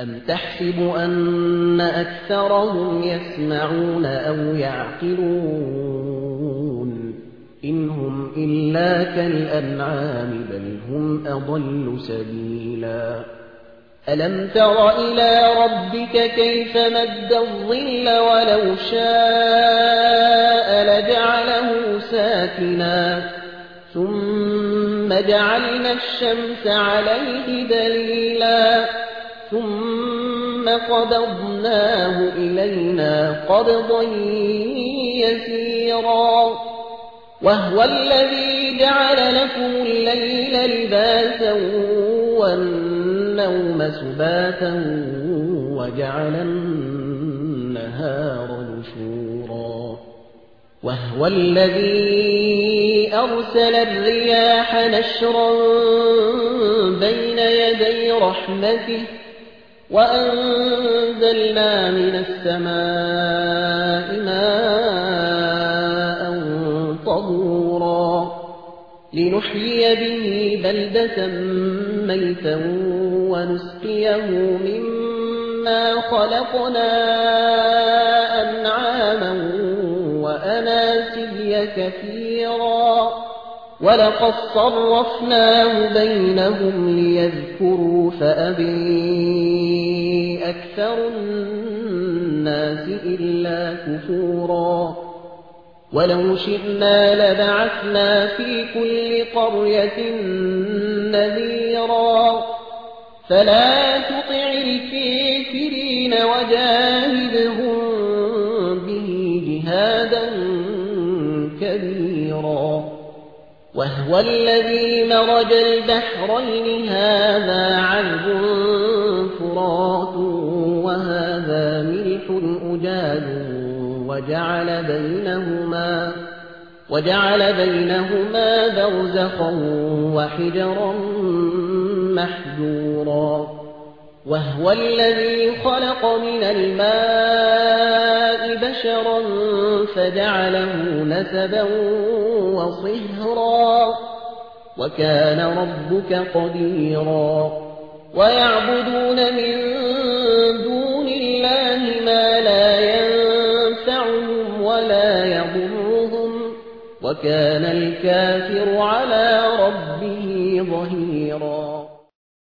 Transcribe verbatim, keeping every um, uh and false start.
أَمْ تَحْسَبُ أَنَّ أَكْثَرَهُمْ يَسْمَعُونَ أَوْ يَعْقِلُونَ إِنْ هُمْ إِلَّا كَالْأَنْعَامِ بَلْ هُمْ أَضَلُّ سَبِيلًا أَلَمْ تَرَ إِلَى رَبِّكَ كَيْفَ مَدَّ الظِّلَّ وَلَوْ شَاءَ لَجَعَلَهُ سَاكِنًا ثُمَّ جَعَلْنَا الشَّمْسَ عَلَيْهِ دَلِيلًا ثُمَّ قَبَضْنَاهُ إِلَيْنَا قَبْضًا يَسِيرًا وَهُوَ الَّذِي جَعَلَ لَكُمُ اللَّيْلَ لِبَاسًا وَالنَّوْمَ سُبَاتًا وَجَعَلَ النَّهَارَ نُشُورًا وَهُوَ الَّذِي أَرْسَلَ الرِّيَاحَ نَشْرًا بَيْنَ يَدَيْ رَحْمَتِهِ وَأَنزَلْنَا مِنَ السَّمَاءِ مَاءً طَهُورًا لِنُحْيِيَ بِهِ بَلْدَةً مَّيْتًا وَنُسْقِيَهُ مِمَّا خَلَقْنَا أَنْعَامًا وَأَنَاسِيَّ كَثِيرًا وَلَقَدْ صَرَّفْنَاهُ بَيْنَهُمْ لِيَذْكُرُوا فَأَبَىٰ أَكْثَرُ النَّاسِ إِلَّا كُفُورًا وَلَوْ شِئْنَا لَبَعَثْنَا فِي كُلِّ قَرْيَةٍ نَّذِيرًا فَلَا تُطِعِ الْكَافِرِينَ وَجَاهِدْهُم بِهِ جِهَادًا كَبِيرًا وَهُوَ الَّذِي مَرَجَ الْبَحْرَيْنِ هَٰذَا عَذْبٌ فُرَاتٌ وَهَٰذَا مِلْحٌ أُجَاجٌ وَجَعَلَ بَيْنَهُمَا وَجَعَلَ بَيْنَهُمَا بَرْزَخًا وَحِجْرًا مَّحْجُورًا وَهُوَ الَّذِي خَلَقَ مِنَ الْمَاءِ بَشَرًا فَجَعَلَهُ نَسَبًا وَصِهْرًا وَكَانَ رَبُّكَ قَدِيرًا وَيَعْبُدُونَ مِن دُونِ اللَّهِ مَا لَا يَنفَعُهُمْ وَلَا يَضُرُّهُمْ وَكَانَ الْكَافِرُ عَلَىٰ رَبِّهِ ظَهِيرًا